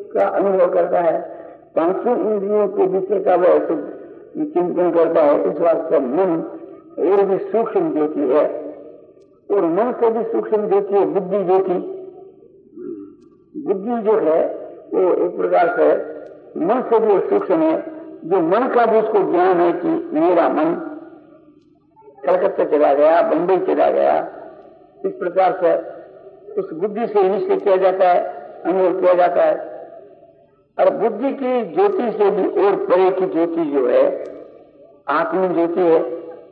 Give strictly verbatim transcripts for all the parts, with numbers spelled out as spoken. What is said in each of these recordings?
का अनुभव करता है, पांचों इंद्रियों के विषय का वह चिंतन करता है। इस वास्ते मन और भी सूक्ष्म ज्योति है, और मन से भी सूक्ष्म ज्योति है बुद्धि ज्योति। बुद्धि जो है वो एक प्रकार से मन से भी सूक्ष्म है, जो मन का भी उसको ज्ञान है कि मेरा मन कलकत्ता चला गया, बंबई चला गया। इस प्रकार से उस बुद्धि से निश्चय किया जाता है, अनुभव किया जाता है। और बुद्धि की ज्योति से भी और परे की ज्योति जो है आत्म ज्योति है।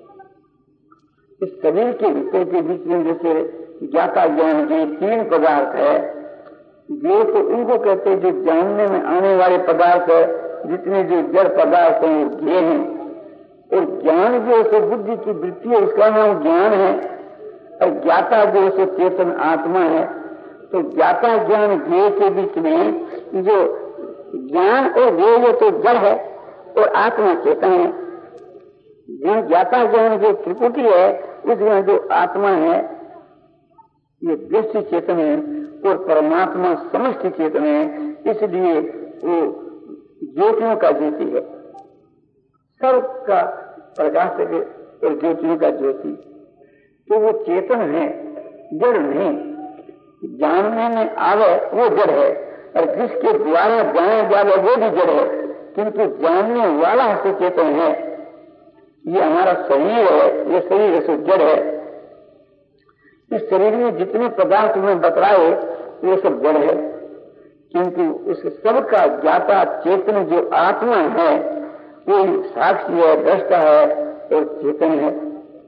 इस शरीर के विषय के बीच में जैसे ज्ञाता ज्ञान के तीन पदार्थ है, ये तो उनको कहते हैं जो जानने में आने वाले पदार्थ है। जितने जो जड़ पदार्थ हैं वो ज्ञेय हैं, और ज्ञान जो है बुद्धि की वृत्ति है, उसका नाम ज्ञान है। और ज्ञाता जो है चेतन आत्मा है। तो ज्ञाता ज्ञान ज्ञेय के बीच में जो ज्ञान और ज्ञेय तो जड़ है और आत्मा चेतन है। जो ज्ञाता ज्ञान जो त्रिपुटी है उसमें जो आत्मा है ये दृष्टि चेतन है और परमात्मा समष्टि चेतन है। इसलिए वो ज्योतियों का ज्योति है, सर्व का प्रकाश है और ज्योतियों का ज्योति। तो वो चेतन है, जड़ नहीं। जानने में आवे वो जड़ है, और जिसके द्वारा जाने जावे वो भी जड़ है, किंतु जानने वाला से चेतन है। ये हमारा शरीर है, ये शरीर से जड़ है। इस शरीर में जितने पदार्थ में बतलाए वो सब जड़ है, किंतु उस सबका ज्ञाता चेतन जो आत्मा है वो साक्षी है, दृष्टा है और चेतन है।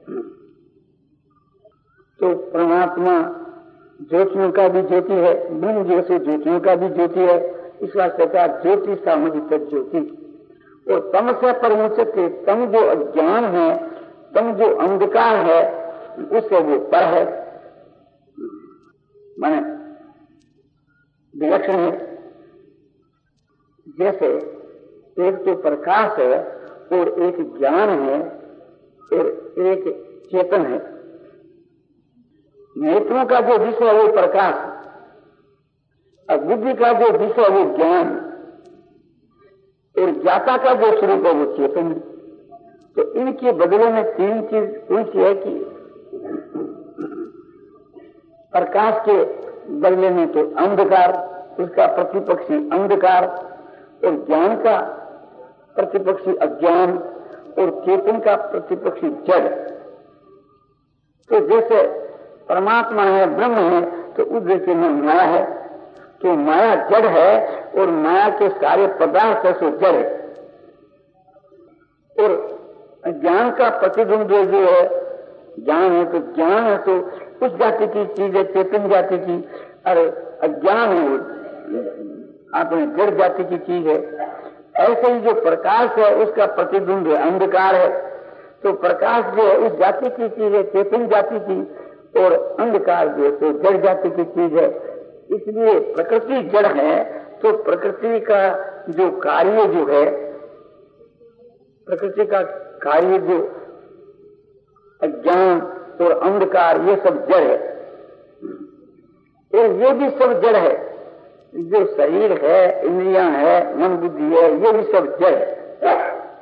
तो परमात्मा ज्योतियों का भी ज्योति है, ब्रह्म जैसे ज्योतियों का भी ज्योति है। इस वास्ते का ज्योति सामुदित ज्योति। और तम से परमुचते, तम जो अज्ञान है, तम जो अंधकार है, उससे वो पर है, माने विलक्षण है। जैसे एक तो प्रकाश है और एक ज्ञान है और एक चेतन है। नेत्रों का जो विषय है वो प्रकाश, और बुद्धि का जो विषय है वो ज्ञान, और ज्ञाता का जो स्वरूप है वो चेतन। तो इनके बदले में तीन चीज कौन सी है कि प्रकाश के बदले में तो अंधकार, उसका प्रतिपक्षी अंधकार, और ज्ञान का प्रतिपक्षी अज्ञान, और चेतन का प्रतिपक्षी जड़। तो जैसे परमात्मा है, ब्रह्म है, तो उस जैसे में माया है। तो माया जड़ है और माया के सारे पदार्थ है सो जड़ है। और ज्ञान का प्रतिबिंब जो है ज्ञान है, तो ज्ञान है तो उस जाति की चीज है, चेतन जाति की। अरे अज्ञान है वो आपने जड़ जाति की चीज है। ऐसे ही जो प्रकाश है उसका प्रतिबिंब है अंधकार है। तो प्रकाश जो है उस जाति की चीज है, चेतन जाति की, और अंधकार जो है तो जड़ जाति की चीज है। इसलिए प्रकृति जड़ है, तो प्रकृति का जो कार्य जो है, प्रकृति का कार्य जो अज्ञान और अंधकार, ये सब जड़ है। और ये भी सब जड़ है, जो शरीर है, इंद्रियां है, मन बुद्धि है, ये भी सब जड़ है।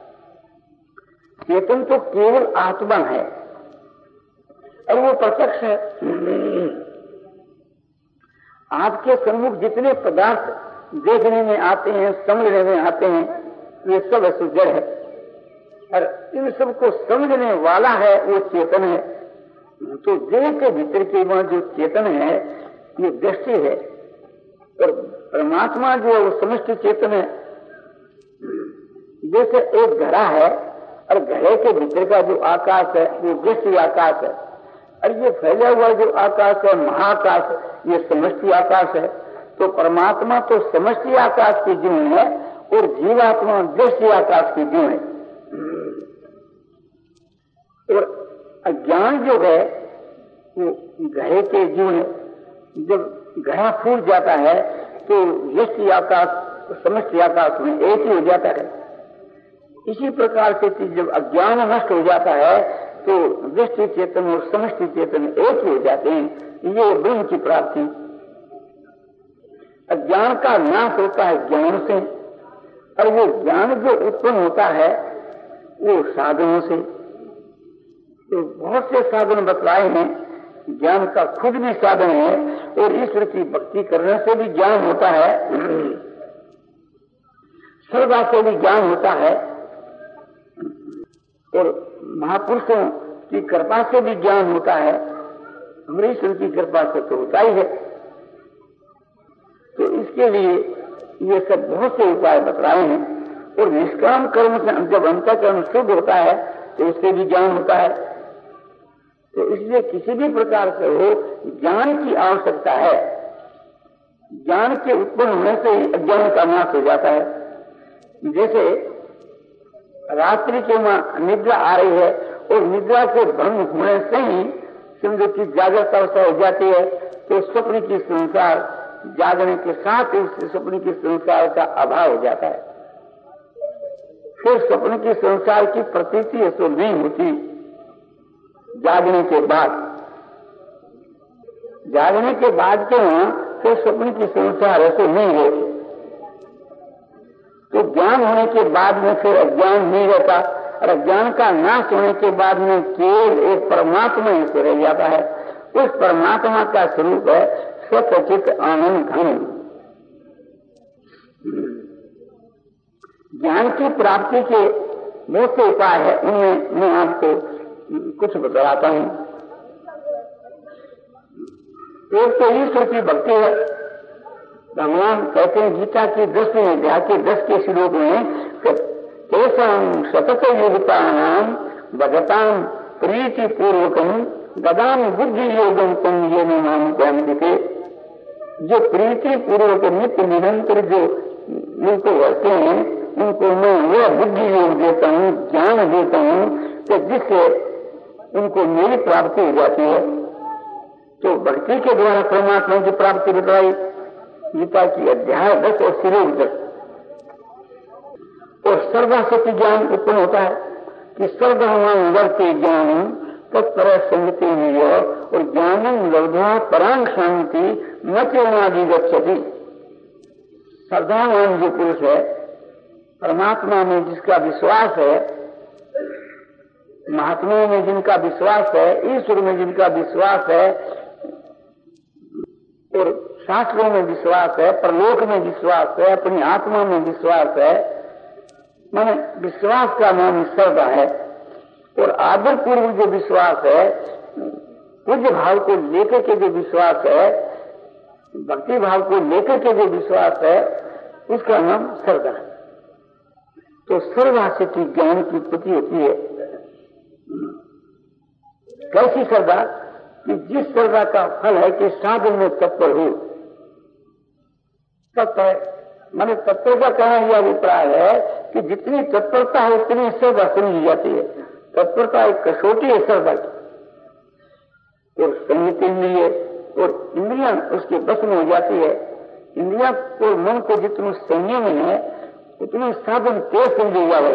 चेतन तो केवल आत्मा है और वो प्रत्यक्ष है। आपके सम्मुख जितने पदार्थ देखने में आते हैं, समझने में आते हैं, ये सब ऐसे जड़ है। और इन सबको समझने वाला है वो चेतन है। तो देह के भीतर के वहां जो चेतन है ये दृष्टि है, और परमात्मा जो है वो समष्टि चेतन है। जैसे एक घड़ा है और घड़े के भीतर का जो आकाश है वो दृष्टि आकाश है, और ये फैला हुआ जो आकाश है महाकाश, ये समष्टि आकाश है। तो परमात्मा तो समष्टि आकाश की जीव है और जीवात्मा दृष्टि आकाश की जीव है। और अज्ञान जो है वो घड़े के जीव है। जब घड़ा फूट जाता है तो दृष्टि आकाश समष्टि आकाश में एक ही हो जाता है। इसी प्रकार से जब अज्ञान नष्ट हो जाता है तो दृष्टि चेतन और समष्टि चेतन एक ही हो जाते हैं। ये ब्रह्म की प्राप्ति। अज्ञान का नाश होता है ज्ञान से, और वो ज्ञान जो उत्पन्न होता है वो साधनों से। तो बहुत से साधन बतलाए हैं, ज्ञान का खुद भी साधन है, और ईश्वर की भक्ति करने से भी ज्ञान होता है, श्रद्धा से भी ज्ञान होता है, और महापुरुषों की कृपा से भी ज्ञान होता है। हमारे ईश्वर की कृपा से तो होता ही है। तो इसके लिए ये सब बहुत से उपाय बतलाए हैं, और निष्काम कर्म से जब अंतःकरण शुद्ध होता है तो उससे भी ज्ञान होता है। तो इसलिए किसी भी प्रकार से हो ज्ञान की आवश्यकता है। ज्ञान के उत्पन्न होने से ही अज्ञान का नाश हो जाता है। जैसे रात्रि के वहां निद्रा आ रही है, और निद्रा के भंग होने से ही समझो कि जागृत अवस्था हो जाती है, तो स्वप्न की संसार जागने के साथ ही उस स्वप्न की संसार का अभाव हो जाता है। फिर स्वप्न की संसार की प्रतीति ऐसा नहीं होती। जागने के बाद जागने के बाद के वहां फिर स्वप्न की संसार ऐसे नहीं होती। तो ज्ञान होने के बाद में फिर अज्ञान नहीं रहता, और अज्ञान का नाश होने के बाद में केवल एक परमात्मा ही से रह जाता है। उस परमात्मा का स्वरूप है सच्चित आनंद घन। ज्ञान की प्राप्ति के बहुत से उपाय है, उनमें मैं आपको कुछ बताता हूं। एक तो ईश्वर की भक्ति है। भगवान कहते हैं गीता की दसवें अध्याय के दस के श्लोक में, तेषां सतत योगितानां भजतां प्रीति पूर्वकं ददामि बुद्धि योगं तं येन मां उपयान्ति। जो प्रीति पूर्वक नित्य निरंतर जो उनको रहते हैं, उनको मैं वह बुद्धि योग देता हूँ, ज्ञान देता हूँ, तो जिससे उनको मेरी प्राप्ति हो जाती है। तो भक्ति के द्वारा परमात्मा की प्राप्ति बताई गीता की अध्याय दस और श्लोक दस। और श्रद्धा से ज्ञान उत्पन्न होता है कि श्रद्धावान वर्ते ज्ञान तत्पर संगति में, और ज्ञानम लब्ध्वा परांग शांति न चरणादि गच्छति। श्रद्धावान जो पुरुष है, परमात्मा में जिसका विश्वास है, महात्माओं में जिनका विश्वास है, ईश्वर में जिनका विश्वास है, और शास्त्रों में विश्वास है, परलोक में विश्वास है, अपनी आत्मा में विश्वास है, माने विश्वास का नाम श्रद्धा है। और आदर पूर्वक जो विश्वास है, पूज्य भाव को लेकर के जो विश्वास है, भक्ति भाव को लेकर के जो विश्वास है, उसका नाम श्रद्धा है। तो श्रद्धा से ज्ञान की उत्पत्ति होती है। कैसी श्रद्धा? कि जिस श्रद्धा का फल है कि साधन में तत्पर हो। तत्पर माने तत्पर का कहना यह अभिप्राय है कि जितनी तत्परता है उतनी श्रद्धा समझी जाती है। तत्परता एक कसौटी है श्रद्धा की। और संयत इंद्रिय और इंद्रियां उसके बस में हो जाती है। इंद्रिया और मन को जितने संयम है उतने साधन तेज समझी जाए।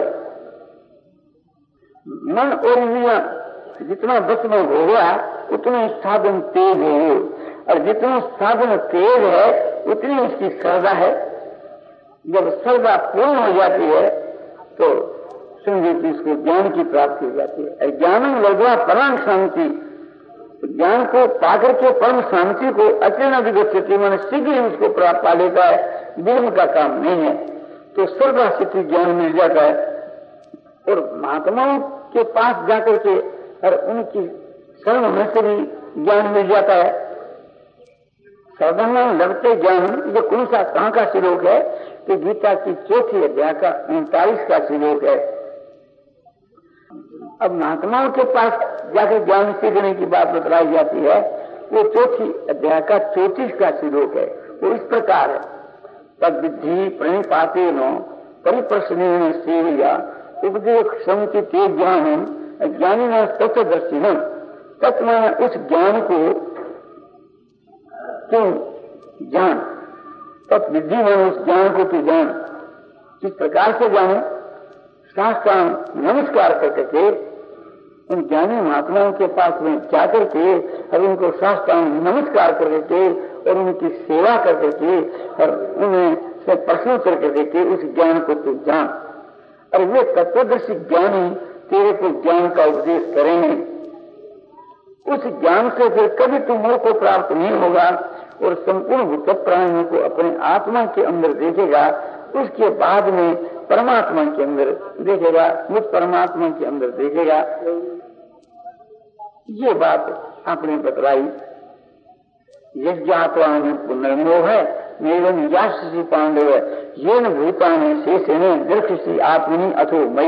मन और इंद्रिया जितना बस में हो गया उतने साधन तेज है, और जितना साधन तेज है उतनी उसकी श्रद्धा है। जब श्रद्धा पूर्ण हो जाती है तो समझे कि इसको ज्ञान की प्राप्ति हो जाती है। ज्ञान लगा परम शांति, ज्ञान को पाकर के परम शांति को अचेना विगत मैंने शीघ्र ही उसको प्राप्त पा लेता है। विलंब का काम नहीं है। तो श्रद्धा से ज्ञान मिल जाता है। और महात्माओं के पास जाकर के और उनकी शरण होने से भी ज्ञान मिल जाता है। साधारण लगते ज्ञान जो कौन सा कहाँ का श्लोक है कि गीता की चौथी अध्याय का उनतालीस का श्लोक है। अब महात्माओं के पास जाकर ज्ञान सीखने की बात बताई जाती है। वो चौथी अध्याय का चौतीस का श्लोक है। वो इस प्रकार है, तद विधि प्रणिपाते नो परिप्रश्न सेविया उपदेश समिति तेज ज्ञान ज्ञानी न तत्वदर्शी न तत्व उस ज्ञान को क्यों जान, तत् विधि में उस ज्ञान को तू जान। किस प्रकार से जाने? शास्त्रांग नमस्कार करके उन ज्ञानी महात्माओं के पास में जाकर के और उनको शास्त्रांग नमस्कार करके और उनकी सेवा कर करके और उन्हें से प्रश्न कर करके उस ज्ञान को तू जान। और वे तत्वदर्शी ज्ञानी तेरे को ज्ञान का उपदेश करेंगे। उस ज्ञान से फिर कभी तुम मोह को प्राप्त नहीं होगा और संपूर्ण भूत प्राणियों को अपने आत्मा के अंदर देखेगा। उसके बाद में परमात्मा के अंदर देखेगा, मुझ परमात्मा के अंदर देखेगा। ये बात आपने बतलाई। यज्ञात्वा पुनर्मोह है एवं याशी पांडव ये न भूतान शेषेण दृष्टि आत्मनि अथो मई।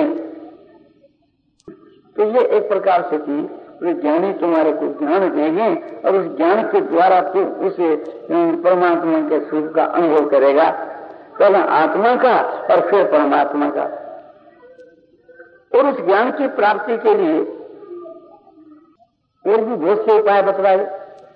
तो ये एक प्रकार से थी, वे ज्ञानी तुम्हारे को ज्ञान देंगे और उस ज्ञान के द्वारा तू उस परमात्मा के सुख का अनुभव करेगा, पहले आत्मा का और फिर परमात्मा का। और उस ज्ञान की प्राप्ति के लिए और भी बहुत से उपाय बतलाए।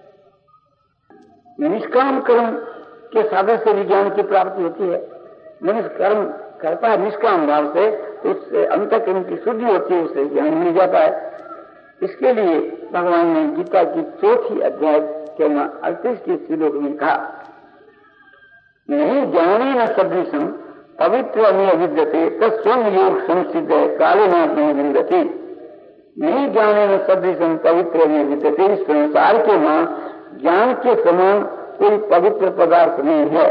निष्काम कर्म के साधन से भी ज्ञान की प्राप्ति होती है। मनुष्य कर्म करता है निष्काम भाव से, तो उससे अंतःकरण की शुद्धि होती है, उससे ज्ञान मिल जाता है। इसके लिए भगवान ने गीता की चौथी अध्याय के अड़तीस के श्लोक में कहा, नहीं ज्ञाने न सदृशम पवित्र में विद्यते तत्स्वं योग संसिद्ध काले न विन्दति। नहीं ज्ञाने न सदृशम पवित्र में विद्यते, इस संसार के मां ज्ञान के समान कोई पवित्र पदार्थ नहीं है।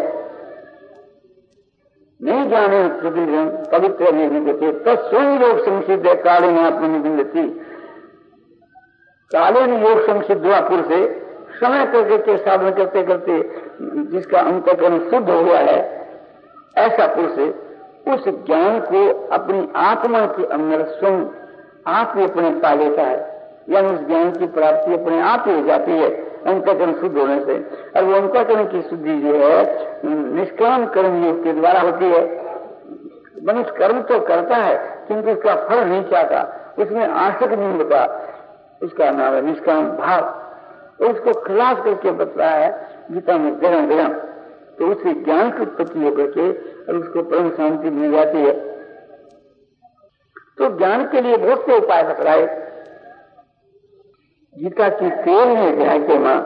नहीं जाने सदृशम पवित्र में विद्यते तत्स्वं योग संसिद्ध काले न विन्दति। कालीन योग संसिद्ध हुआ पुरुष से समय करके के साधन करते करते जिसका अंतःकरण शुद्ध हुआ है, ऐसा पुरुष उस ज्ञान को अपनी आत्मा के अंदर स्वयं आप ही अपने पा लेता है, यानी उस ज्ञान की प्राप्ति अपने आप ही हो जाती है अंतःकरण शुद्ध होने से। और वो अंतःकरण की शुद्धि जो है निष्काम कर्म योग के द्वारा होती है। मनुष्य कर्म तो करता है किंतु उसका फल नहीं चाहता, उसमें आसक्त नहीं होता, उसका नाम है निष्काम भाव। और उसको खलास करके बतलाया है गीता में जगह जगह। तो उससे ज्ञान की उत्पत्ति होकर के और उसको परम शांति मिल जाती है। तो ज्ञान के लिए बहुत से उपाय बतलाए। गीता की तेरहवें अध्याय के मां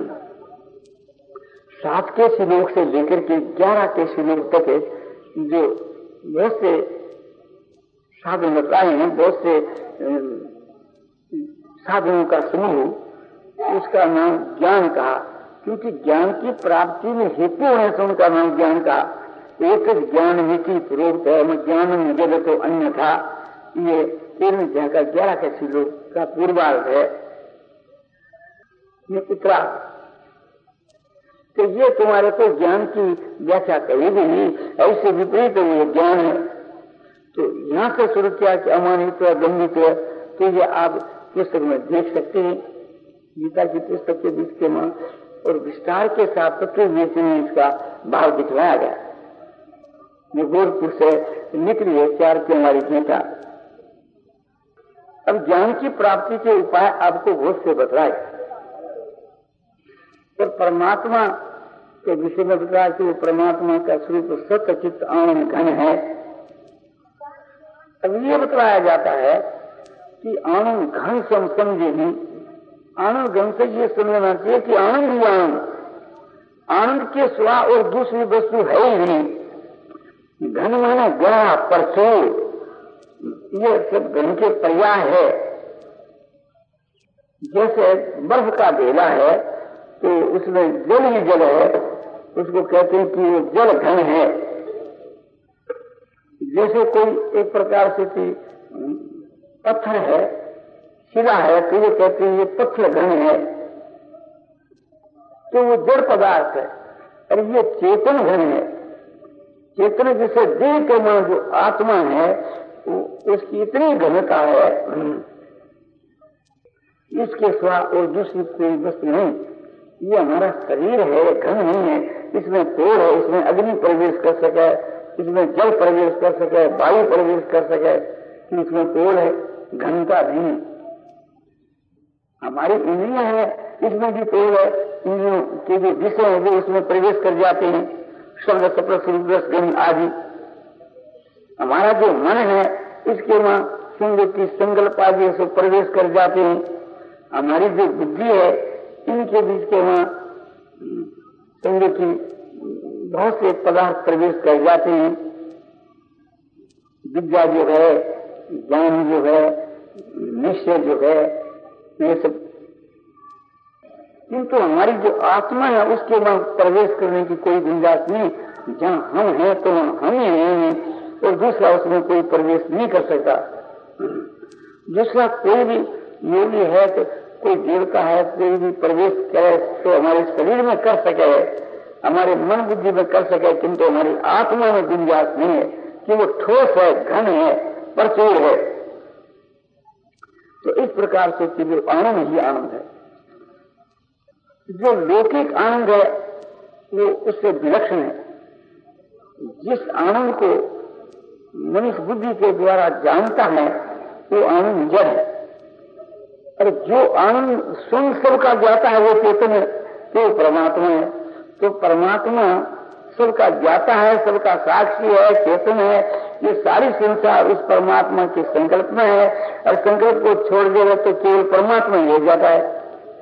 सात के श्लोक से लेकर के ग्यारह के श्लोक तक जो बहुत से साधन बताए हैं, बहुत से साधनों का समूह, उसका नाम ज्ञान कहा, क्योंकि ज्ञान की प्राप्ति में हेतु होने से उनका नाम ज्ञान कहा। एक ज्ञान मिति प्रोक्त है ज्ञान जगत तो अन्य था। ये तेरहवें अध्याय का ग्यारह के श्लोक का पूर्वार्ध है, ये उत्तरार्ध। तो ये तुम्हारे को ज्ञान की व्याख्या करेगी नहीं, ऐसे विपरीत ये ज्ञान है। तो यहाँ से शुरू किया कि अमानित दंडित, तो ये आप पुस्तक में देख सकते हैं, गीता की पुस्तक के बीच के मां, और विस्तार के साथ तत्व बीच में इसका भाव दिखलाया गया। ये गोरखपुर से निकली है चार की हमारी गीता। अब ज्ञान की प्राप्ति के उपाय आपको बहुत से बतलाए और परमात्मा के विषय में बतलाया कि वो परमात्मा का स्वरूप सत्य चित्त आनंद घन है। अब ये बतलाया जाता है कि आनंद घन से हम समझे नहीं, आनंद घन से ये समझना चाहिए कि आनंद ही आनंद, आनंद के सिवा और दूसरी वस्तु है ही नहीं। घन माने गहरा प्रचुर, ये सब घन के पर्याय है। जैसे बर्फ का ढेला है तो उसमें जल ही जल है, उसको कहते हैं कि वो जल घन है। जैसे कोई एक प्रकार से कि पत्थर है, शिला है, तो ये कहते हैं ये पत्थर घन है, तो वो जड़ पदार्थ है। और ये चेतन घन है। चेतन जिसे देह के में जो आत्मा है उसकी इतनी घनता है, इसके सिवा और दूसरी कोई वस्तु नहीं। ये हमारा शरीर है, घन नहीं है। इसमें पेड़ है, इसमें अग्नि प्रवेश कर सके, इसमें जल प्रवेश कर सके, वायु प्रवेश कर सके, इसमें पेड़ है, घनता नहीं। हमारी इंद्रियां है, इसमें भी पेड़ है, इंद्रियों के जो विषय है वो उसमें प्रवेश कर जाते हैं, शब्द सप्त रूप रस गंध आदि। हमारा जो मन है इसके वहां स्मृति संकल्प आदि से प्रवेश कर जाते हैं। हमारी जो बुद्धि है इनके बीच के वहां समझो कि बहुत से पदार्थ प्रवेश कर जाते हैं, विद्या जो है, ज्ञान जो है, निश्चय जो है, ये सब, किंतु हमारी जो आत्मा है उसके में प्रवेश करने की कोई गुंजाइश नहीं। जहाँ हम हैं तो हम ही हैं और दूसरा उसमें कोई प्रवेश नहीं कर सकता। दूसरा कोई भी योगी है तो कोई देवता है, कोई भी प्रवेश करे तो हमारे शरीर में कर सके, हमारे मन बुद्धि में कर सके, किंतु हमारी आत्मा में गुंजाइश नहीं है कि वो ठोस है, घन है, प्रचुर है। तो इस प्रकार से कि वो आनंद ही आनंद है। जो लौकिक आनंद है वो उससे विलक्षण है। जिस आनंद को मनुष्य बुद्धि के द्वारा जानता है वो आनंद जड़ है, और जो आनंद स्वयं सबका ज्ञाता है वो चेतन है, तो परमात्मा है। तो परमात्मा सबका ज्ञाता है, सबका साक्षी है, चेतन है। ये सारी संसार उस परमात्मा के संकल्प में है, और संकल्प को छोड़ देगा तो केवल परमात्मा ही रह जाता है।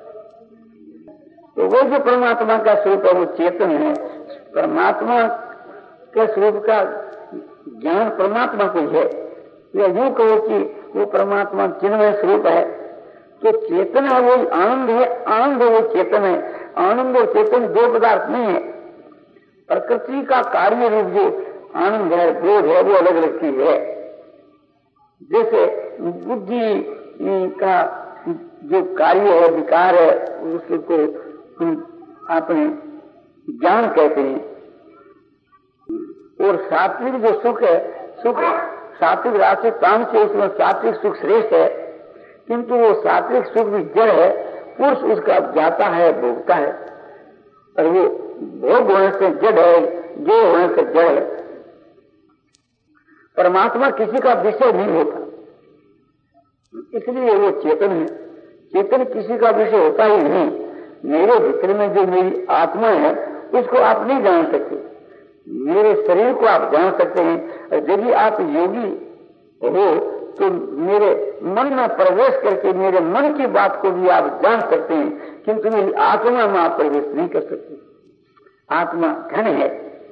तो वो जो परमात्मा का स्वरूप है वो चेतन है। परमात्मा के स्वरूप का ज्ञान परमात्मा को है, या यूं कहो कि वो परमात्मा चिन्मय स्वरूप है। तो चेतन है वो आनंद है, आनंद है वो चेतन है। आनंद और चेतन दो पदार्थ नहीं है। प्रकृति का कार्य रूप जो आनंद है, बोध है, वो अलग अलग चीज है। जैसे बुद्धि का जो कार्य है, विकार है, उसको आपने ज्ञान कहते हैं। और सात्विक जो सुख है, सुख सात्विक राशि काम से उसमें सात्विक सुख श्रेष्ठ है, किंतु वो सात्विक सुख भी जड़ है। पुरुष उसका ज्ञाता है, भोगता है, और वो भोग होने से जड़ है, जो होने से जड़ है। परमात्मा किसी का विषय नहीं होता, इसलिए वो चेतन है। चेतन किसी का विषय होता ही नहीं। मेरे भीतर में जो मेरी आत्मा है उसको आप नहीं जान सकते, मेरे शरीर को आप जान सकते हैं। और यदि आप योगी हो तो मेरे मन में प्रवेश करके मेरे मन की बात को भी आप जान सकते हैं, किंतु मेरी आत्मा में आप प्रवेश नहीं कर सकते। आत्मा घन है।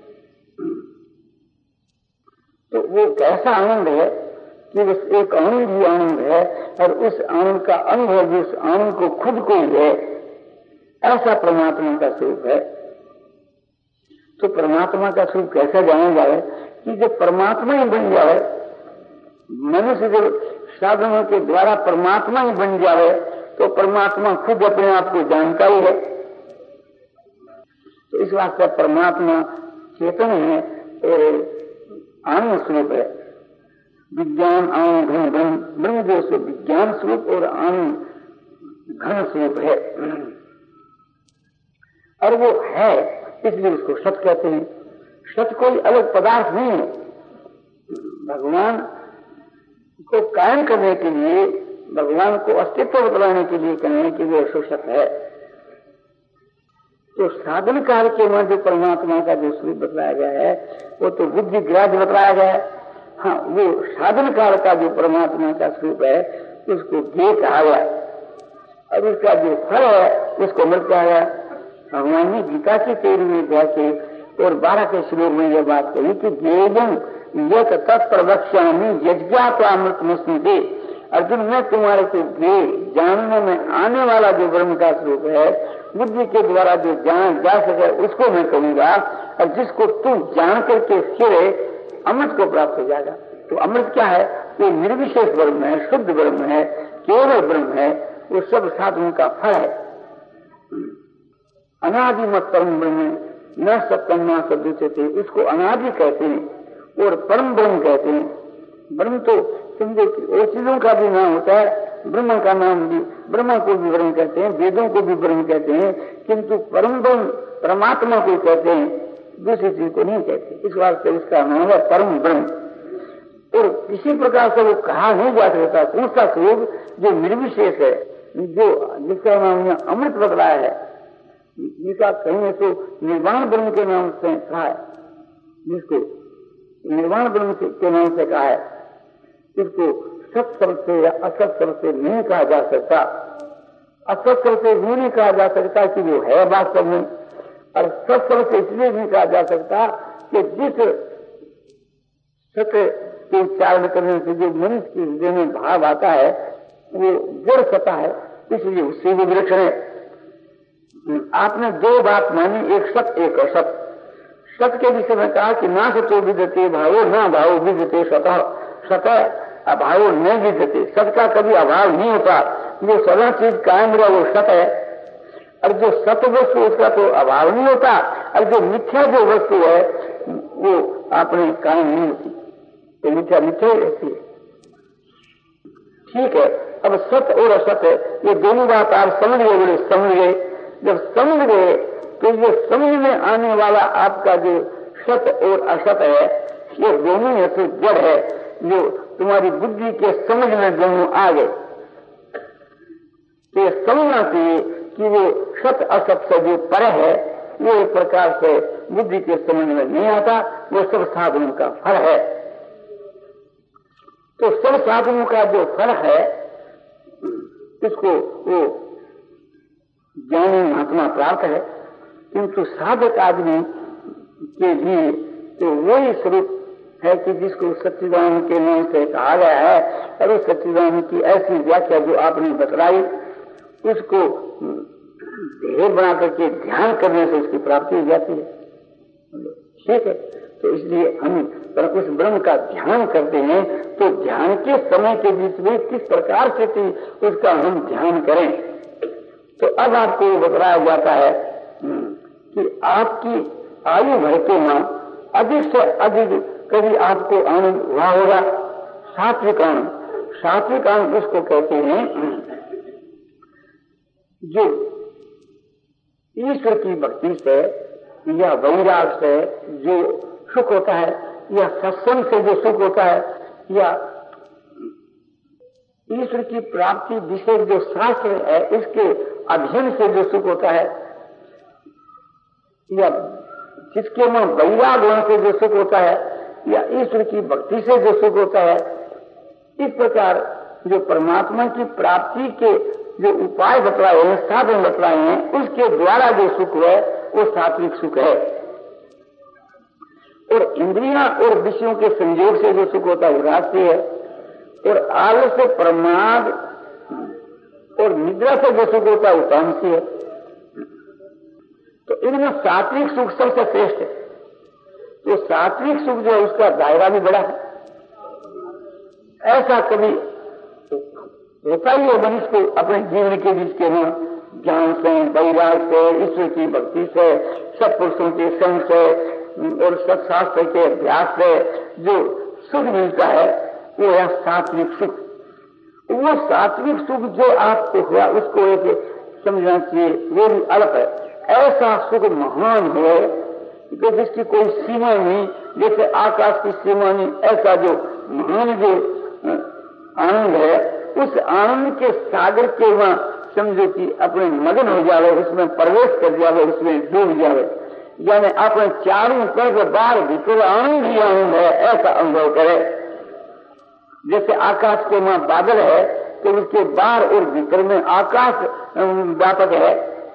तो वो कैसा आनंद है कि बस एक आनंद ही आनंद है, और उस आनंद का अनुभव जिस आनंद को खुद को ही है, ऐसा परमात्मा का स्वरूप है। तो परमात्मा का स्वरूप कैसा जाना जाए कि जब परमात्मा ही बन जाए, मनुष्य जब साधनों के द्वारा परमात्मा ही बन जाए तो परमात्मा खुद अपने आप को जानता ही है। तो इस वास्ते परमात्मा चेतन है और आनंद स्वरूप है। विज्ञान आनंद घन ब्रह्म, ब्रह्म जो से विज्ञान स्वरूप और आनंद घन स्वरूप है, और वो है, इसलिए उसको सत कहते हैं। सत कोई अलग पदार्थ नहीं है। भगवान को कायम करने के लिए, भगवान को अस्तित्व बतलाने के लिए कहने कि वो सत है। तो साधन काल के में जो परमात्मा का जो स्वरूप बतलाया गया है वो तो बुद्धि ग्राह्य बतलाया गया है। हाँ, वो साधन काल का जो परमात्मा का स्वरूप है उसको ज्ञेय कहा गया, और उसका जो फल है उसको अमृत कहा गया। भगवान ने गीता के तेरहवें अध्याय के और बारह के श्लोक में यह बात कही कि ज्ञेयं यत् तत्प्रवक्ष्यामि यज्ञात्वामृतमस्मि। अर्जुन, मैं तुम्हारे को ज्ञेय जानने में आने वाला जो ब्रह्म का स्वरूप है, बुद्धि के द्वारा जो जान जा सके उसको मैं कहूंगा, और जिसको तुम जान करके फिर अमृत को प्राप्त हो जाएगा। तो अमृत क्या है? वो निर्विशेष ब्रह्म है, शुद्ध ब्रह्म है, केवल ब्रह्म है। वो सब साधनों का फल है। अनादिमत परम ब्रह्म न सत्यम न सदुच्यते, उसको अनादि कहते हैं और परम ब्रह्म कहते हैं। ब्रह्म तो समझो और चीजों का भी नाम होता है, ब्रह्म का नाम भी, ब्रह्म को भी ब्रह्म कहते हैं, वेदों को भी ब्रह्म कहते हैं, किंतु परम ब्रह्म परमात्मा को कहते हैं, दूसरी चीज को नहीं कहते। इस वास्ते उसका नाम है परम ब्रह्म। और किसी प्रकार से वो कहा नहीं जा सकता कौन सा स्वरूप जो निर्विशेष है, जो जिसका नाम यहाँ अमृत बतलाया है, जिसका कहीं तो निर्वाण ब्रह्म के नाम से कहा है, जिसको निर्वाण ब्रह्म के नाम से कहा है, इसको सत शब्द से या असत शब्द से नहीं कहा जा सकता। असत शब्द से नहीं कहा जा सकता कि वो है वास्तव में, और सत शब्द से इसलिए नहीं कहा जा सकता कि जिस सत्य के उच्चारण करने से जो मनुष्य के हृदय में भाव आता है वो जड़ सता है, इसलिए उससे वो विलक्षण है। आपने दो बात मानी, एक सत एक असत। सत के विषय में कहा कि ना सतो विद्यते भावो ना भावो विद्यते सतः, सतः अभावो न विद्यते। सत का कभी अभाव नहीं होता, जो सदा चीज कायम रहा वो सत है। और जो सत वस्तु उसका तो अभाव नहीं होता, और जो मिथ्या जो वस्तु है वो अपने कायम नहीं होती, तो मिथ्या मिथ्या ही रहती है। ठीक है, अब सत और असत है, ये दोनों बात आप समझ गए, बोले समझ गए। जब समझ गए तो ये समझ में आने वाला आपका जो सत और असत है ये दोनों है तो जड़ है, जो तुम्हारी बुद्धि के समझ में दोनों आ गए। तो ये समझना चाहिए कि वो सत असत से जो पर है वो एक प्रकार से बुद्धि के समझ में नहीं आता, वो सब साधनों का फल है। तो सब साधनों का जो फल है इसको वो ज्ञानी महात्मा प्राप्त है, किंतु साधक आदमी के लिए तो वही स्वरूप है कि जिसको सच्चिदानंद के नाम से कहा गया है। और उस सच्चिदानंद की ऐसी व्याख्या जो आपने बतलाई उसको ध्येय बना करके ध्यान करने से उसकी प्राप्ति हो जाती है। ठीक है, तो इसलिए हम उस ब्रह्म का ध्यान करते हैं तो ध्यान के समय के बीच में किस प्रकार से उसका हम ध्यान करें। तो अब आपको बतलाया जाता है कि आपकी आयु भर के मां अधिक से अधिक कभी आपको आनंद हुआ होगा। सात्विक आनंद, सात्विक आनंद उसको कहते हैं जो ईश्वर की भक्ति से या वैराग से जो सुख होता है, या सत्संग से जो सुख होता है, या ईश्वर की प्राप्ति विषय जो शास्त्र है इसके अध्ययन से जो सुख होता है, या जिसके में वैराग होने से जो सुख होता है, या ईश्वर की भक्ति से जो सुख होता है। इस प्रकार जो परमात्मा की प्राप्ति के जो उपाय बतलाए हैं, साधन बतलाए हैं, उसके द्वारा जो सुख है वो सात्विक सुख है। और इंद्रियां और विषयों के संयोग से जो सुख होता है वो राजसी है। और आलस्य, प्रमाद और निद्रा से जो सुख होता है वो तामसी है। तो इनमें सात्विक सुख सबसे श्रेष्ठ है। तो सात्विक सुख जो है उसका दायरा भी बड़ा है। ऐसा कभी होता ही है मनुष्य को अपने जीवन के बीच के में ज्ञान से, वैराग से, ईश्वर की भक्ति से, सत्पुरुषों के संग से और सत्शास्त्र के अभ्यास से जो सुख मिलता है वो है सात्विक सुख। वो सात्विक सुख जो आपको हुआ उसको एक समझना चाहिए, वो भी अल्प है। ऐसा सुख महान है कि जिसकी कोई सीमा नहीं, जैसे आकाश की सीमा नहीं, ऐसा जो महान जो आनंद है उस आनंद के सागर के वहां समझो कि अपने मगन हो जावे, उसमें प्रवेश कर जावे, उसमें डूब जावे, यानी अपने चारों तरफ बाहर भीतर आनंद ही आनंद है ऐसा अनुभव करे। जैसे आकाश के वहां बादल है तो उसके बाहर और भीतर में आकाश व्यापक है।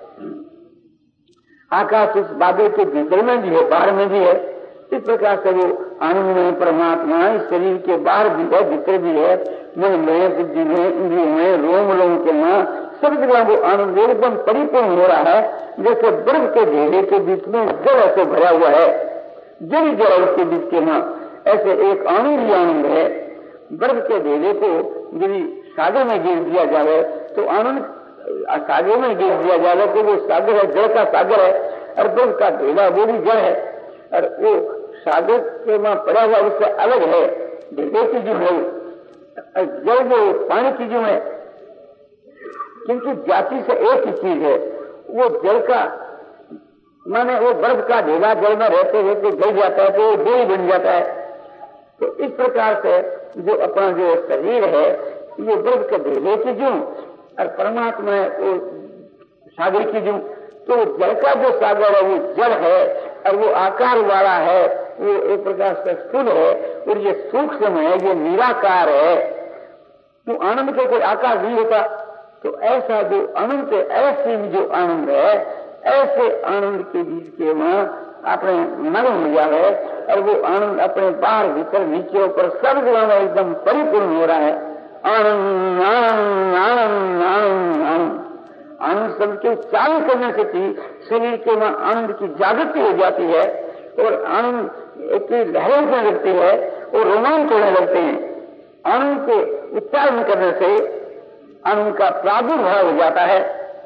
आकाश उस बादल के भीतर में भी है, बाहर में भी है। इस प्रकार से वो आनंद में परमात्मा इस शरीर के बाहर भी है, भीतर भी है, मन में, बुद्धि में, इंद्रियों में, रोम रोम के में, सब जगह वो आनंद एकदम परिपूर्ण हो रहा है। जैसे बर्फ के ढेले के बीच में जल ऐसे भरा हुआ है, जल जल उसके बीच के में, ऐसे एक आनंद ही आनंद है। बर्फ के ढेले को यदि सागर में गिर दिया जाए तो आनंद सागर में गिर दिया जाए तो वो सागर है, जल का सागर है, और बर्फ का ढेला वो भी जल है, और वो सागर के वहां पड़ा हुआ उससे अलग है। ढेले की जो है जल जो पानी की जो है, किंतु जाति से एक ही चीज है। वो जल का माने वो बर्फ का ढेला जल में रहते रहते गल जाता है तो वो दो ही बन जाता है। तो इस प्रकार से जो अपना जो शरीर है ये बर्फ के ढेले की जूं और परमात्मा है वो सागर की जूं। तो जल का जो सागर है वो जल है और वो आकार वाला है, वो एक प्रकार से स्थूल है, और ये सूक्ष्म है, ये निराकार है। तो आनंद के कोई आकार नहीं होता। तो ऐसा जो अनंत ऐसी जो आनंद है ऐसे आनंद के बीज के वहां अपने मन हो जाए और वो आनंद अपने बाहर भीतर नीचे ऊपर सब जगह में एकदम परिपूर्ण हो रहा है। आनंद आनंद आनंद आनंद आनंद आनंद शब्द के उच्चारण करने से भी शरीर के वहां आनंद की जागृति हो जाती है और आनंद की लहरें उठने लगती है और रोमांच होने लगते हैं। आनंद के उच्चारण करने से आनंद का प्रादुर्भाव हो जाता है।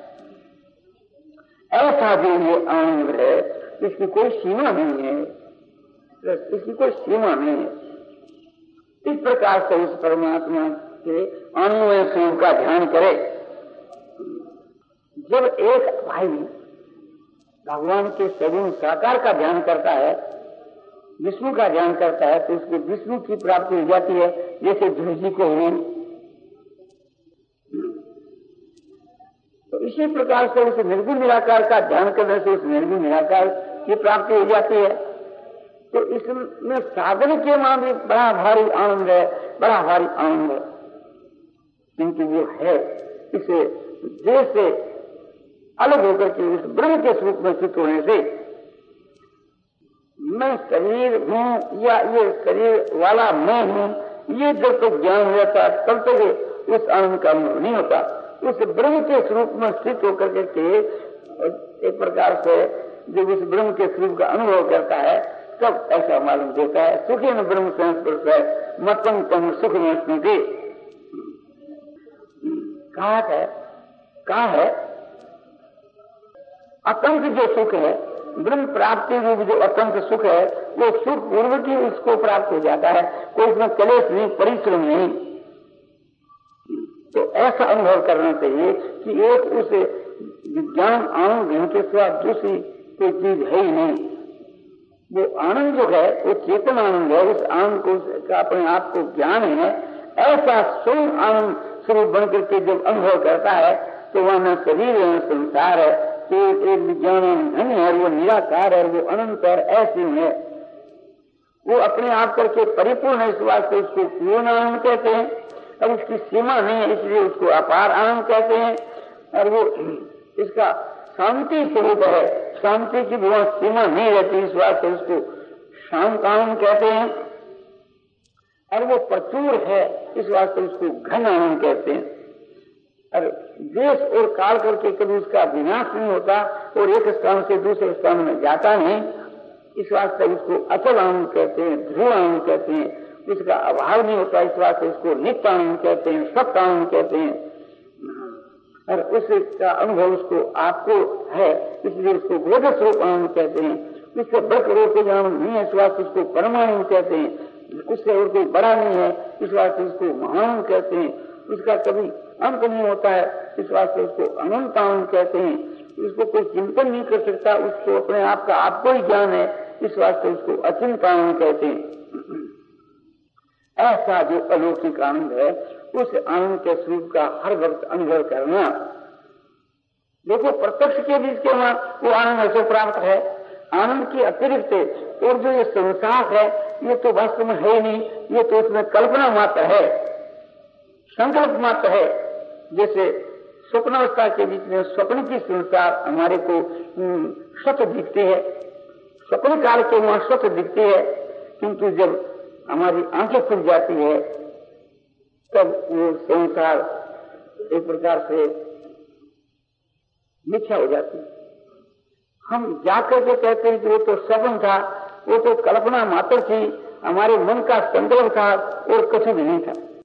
ऐसा जो ये आनंद है इसकी कोई सीमा नहीं है, इसकी कोई सीमा नहीं है। इस प्रकार से उस परमात्मा के आनंदमय स्वरूप का ध्यान करे। जब एक भाई भगवान के सगुण साकार का ध्यान करता है, विष्णु का ध्यान करता है, तो उसको विष्णु की प्राप्ति हो जाती है, जैसे ध्रुव जी को हुई। तो इसी प्रकार से उस निर्गुण निराकार का ध्यान करने से उस निर्गुण निराकार की प्राप्ति हो जाती है। तो इसमें साधन के मां भी बड़ा भारी आनंद है, बड़ा भारी आनंद है, किंतु वो है इसे देश से अलग होकर के उस ब्रह्म के स्वरूप में स्थित होने से मैं शरीर हूं या ये शरीर वाला मैं हूं, ये जब तक ज्ञान रहता तब तक उस आनंद का अनुभव नहीं होता। उस ब्रह्म के स्वरूप में स्थित होकर के एक प्रकार से जब उस ब्रह्म के स्वरूप का अनुभव करता है तब ऐसा मालूम देता है। सुखी न ब्रह्म संस्पर्श है मतम तम सुख में स्मृति। कहा है कहा है अतंत जो सुख है, ब्रह्म प्राप्ति रूप जो अतंत सुख है, वो सुख पूर्वक ही उसको प्राप्त हो जाता है, कोई इसमें कलेश नहीं, परिश्रम नहीं। तो ऐसा अनुभव करना चाहिए कि एक उस विज्ञान आनंद के सिवा दूसरी कोई चीज है ही नहीं। वो आनंद जो है वो चेतन आनंद है, उस आनंद को का अपने आप को ज्ञान है। ऐसा स्वयं आनंद स्वरूप बन करके जब अनुभव करता है तो वह न शरीर है न संसार है, तो एक विज्ञान धन है, वो निराकार है, वो अनंत है, ऐसी है। वो अपने आप करके परिपूर्ण है, इस वास्ते उसको पूर्ण आनंद कहते हैं। अब उसकी सीमा नहीं है इसलिए उसको अपार आनंद कहते हैं। और वो इसका शांति स्वरूप है, शांति की भी वहां सीमा नहीं रहती, इस वास्ते उसको शांत आनंद कहते हैं। और वो प्रचुर है, इस वास्ते उसको घन आनंद कहते हैं। और देश और काल करके कभी उसका विनाश नहीं होता और एक स्थान से दूसरे स्थान में जाता नहीं, इस वास्ते उसको अचल आनंद कहते हैं, ध्रुव आनंद कहते हैं। उसका अभाव नहीं होता, इस वास्ते उसको नित्य आनंद कहते हैं, सत्य आनंद कहते हैं। और उसका अनुभव उसको आपको है, इसलिए उसको बोध स्वरूप आनंद कहते हैं। उससे बढ़कर और कोई आनंद नहीं है, इस वास्ते उसको परमानंद कहते हैं। उससे और कोई बड़ा नहीं है, इस वास्ते उसको महानंद कहते हैं। उसका कभी अंत नहीं होता है, इस वास्ते उसको अनंत आनंद कहते हैं। उसको कोई चिंतन नहीं कर सकता, उसको अपने आप का आपको ही ज्ञान है, इस वास्ते उसको अचिंत आनंद कहते हैं। ऐसा जो अलौकिक आनंद है, उस आनंद के स्वरूप का हर वक्त अनुभव करना। देखो प्रत्यक्ष के बीच के वहां वो आनंद ऐसे प्राप्त है। आनंद के अतिरिक्त और जो ये संसार है, ये तो वास्तव में है नहीं, ये तो उसमें कल्पना मात्र है, संकल्प मात्र है। जैसे स्वप्नावस्था के बीच में स्वप्न की संसार हमारे को सत्य दिखती है, स्वप्न काल के वहां सत्य दिखती है, किंतु जब हमारी आंखें खुल जाती है तब वो संसार एक प्रकार से मिथ्या हो जाती है। हम जाकर के कहते हैं कि वो तो स्वप्न था, वो तो कल्पना मात्र थी, हमारे मन का संकल्प था और कुछ भी नहीं था।